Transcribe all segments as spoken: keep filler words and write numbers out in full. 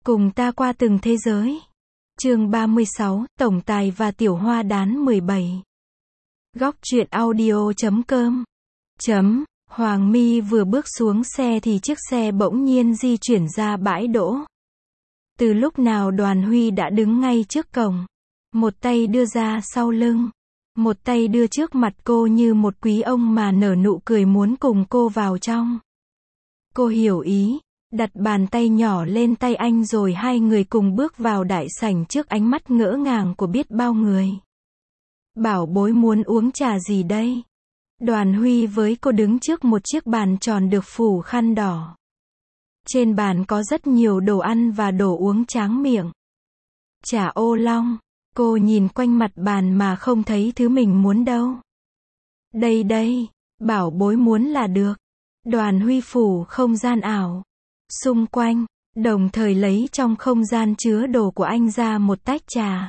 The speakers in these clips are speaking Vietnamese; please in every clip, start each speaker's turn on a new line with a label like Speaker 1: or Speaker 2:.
Speaker 1: Cùng ta qua từng thế giới. Chương ba mươi sáu, Tổng tài và Tiểu Hoa Đán mười bảy. Góc truyện audio chấm com. Chấm, Hoàng My vừa bước xuống xe thì chiếc xe bỗng nhiên di chuyển ra bãi đỗ. Từ lúc nào Đoàn Huy đã đứng ngay trước cổng. Một tay đưa ra sau lưng. Một tay đưa trước mặt cô như một quý ông mà nở nụ cười muốn cùng cô vào trong. Cô hiểu ý, đặt bàn tay nhỏ lên tay anh rồi hai người cùng bước vào đại sảnh trước ánh mắt ngỡ ngàng của biết bao người. Bảo bối muốn uống trà gì đây? Đoàn Huy với cô đứng trước một chiếc bàn tròn được phủ khăn đỏ. Trên bàn có rất nhiều đồ ăn và đồ uống tráng miệng. Trà ô long. Cô nhìn quanh mặt bàn mà không thấy thứ mình muốn đâu. Đây đây, bảo bối muốn là được. Đoàn Huy phủ không gian ảo. Xung quanh, đồng thời lấy trong không gian chứa đồ của anh ra một tách trà.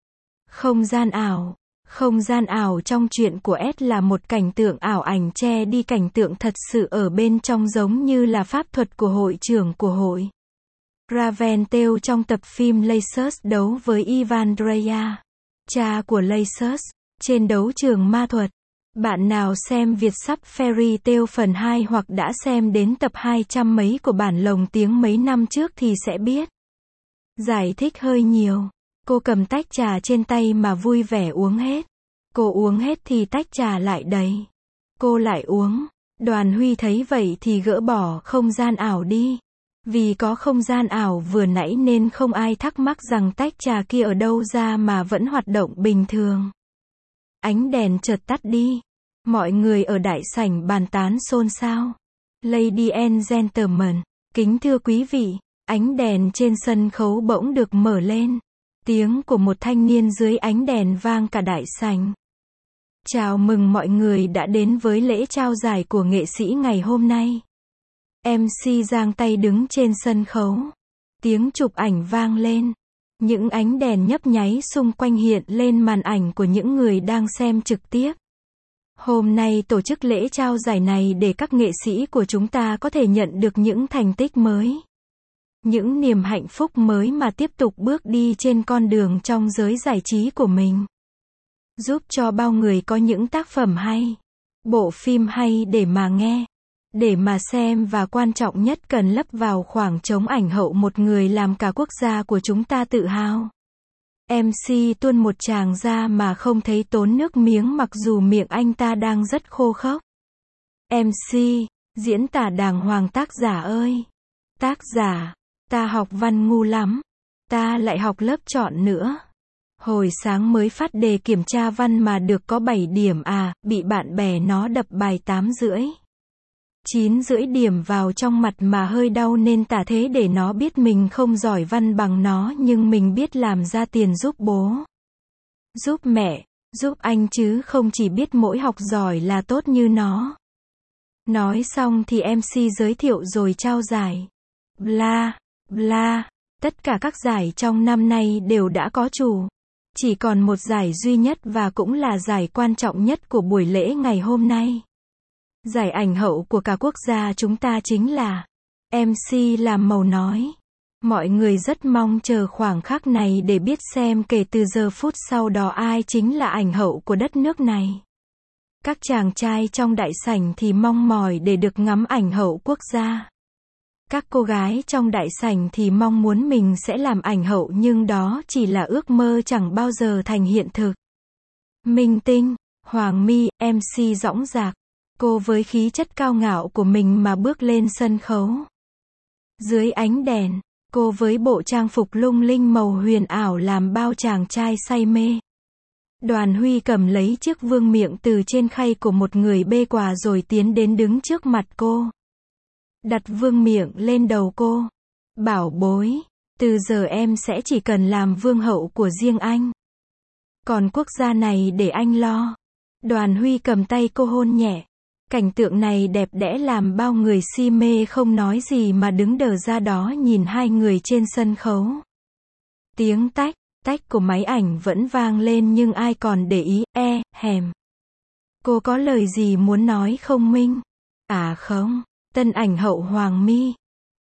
Speaker 1: Không gian ảo. Không gian ảo trong truyện của S là một cảnh tượng ảo ảnh che đi cảnh tượng thật sự ở bên trong, giống như là pháp thuật của hội trưởng của hội Raventel trong tập phim Lasers đấu với Ivan Dreya, cha của Lasers, trên đấu trường ma thuật. Bạn nào xem Việt sắp Fairy Tail phần hai hoặc đã xem đến tập hai trăm mấy của bản lồng tiếng mấy năm trước thì sẽ biết. Giải thích hơi nhiều. Cô cầm tách trà trên tay mà vui vẻ uống hết. Cô uống hết thì tách trà lại đầy. Cô lại uống. Đoàn Huy thấy vậy thì gỡ bỏ không gian ảo đi. Vì có không gian ảo vừa nãy nên không ai thắc mắc rằng tách trà kia ở đâu ra mà vẫn hoạt động bình thường. Ánh đèn chợt tắt đi. Mọi người ở đại sảnh bàn tán xôn xao. Lady and gentlemen, kính thưa quý vị, ánh đèn trên sân khấu bỗng được mở lên. Tiếng của một thanh niên dưới ánh đèn vang cả đại sảnh. Chào mừng mọi người đã đến với lễ trao giải của nghệ sĩ ngày hôm nay. em xê giang tay đứng trên sân khấu. Tiếng chụp ảnh vang lên. Những ánh đèn nhấp nháy xung quanh hiện lên màn ảnh của những người đang xem trực tiếp. Hôm nay tổ chức lễ trao giải này để các nghệ sĩ của chúng ta có thể nhận được những thành tích mới. Những niềm hạnh phúc mới mà tiếp tục bước đi trên con đường trong giới giải trí của mình. Giúp cho bao người có những tác phẩm hay, bộ phim hay để mà nghe, để mà xem, và quan trọng nhất cần lấp vào khoảng trống ảnh hậu một người làm cả quốc gia của chúng ta tự hào. em xê tuôn một tràng ra mà không thấy tốn nước miếng mặc dù miệng anh ta đang rất khô khốc. em xê, diễn tả đàng hoàng tác giả ơi. Tác giả, ta học văn ngu lắm. Ta lại học lớp chọn nữa. Hồi sáng mới phát đề kiểm tra văn mà được có bảy điểm à, bị bạn bè nó đập bài tám rưỡi. chín rưỡi điểm vào trong mặt mà hơi đau nên tả thế để nó biết mình không giỏi văn bằng nó nhưng mình biết làm ra tiền giúp bố, giúp mẹ, giúp anh chứ không chỉ biết mỗi học giỏi là tốt như nó. Nói xong thì em xê giới thiệu rồi trao giải. Bla, bla, tất cả các giải trong năm nay đều đã có chủ. Chỉ còn một giải duy nhất và cũng là giải quan trọng nhất của buổi lễ ngày hôm nay. Giải ảnh hậu của cả quốc gia chúng ta chính là. em xê làm màu nói. Mọi người rất mong chờ khoảng khắc này để biết xem kể từ giờ phút sau đó ai chính là ảnh hậu của đất nước này. Các chàng trai trong đại sảnh thì mong mỏi để được ngắm ảnh hậu quốc gia. Các cô gái trong đại sảnh thì mong muốn mình sẽ làm ảnh hậu nhưng đó chỉ là ước mơ chẳng bao giờ thành hiện thực. Minh tinh, Hoàng My, em xê dõng dạc. Cô với khí chất cao ngạo của mình mà bước lên sân khấu. Dưới ánh đèn, cô với bộ trang phục lung linh màu huyền ảo làm bao chàng trai say mê. Đoàn Huy cầm lấy chiếc vương miện từ trên khay của một người bê quà rồi tiến đến đứng trước mặt cô. Đặt vương miện lên đầu cô. Bảo bối, từ giờ em sẽ chỉ cần làm vương hậu của riêng anh. Còn quốc gia này để anh lo. Đoàn Huy cầm tay cô hôn nhẹ. Cảnh tượng này đẹp đẽ làm bao người si mê không nói gì mà đứng đờ ra đó nhìn hai người trên sân khấu. Tiếng tách, tách của máy ảnh vẫn vang lên nhưng ai còn để ý, e, hèm. Cô có lời gì muốn nói không Minh? À không, tân ảnh hậu Hoàng My.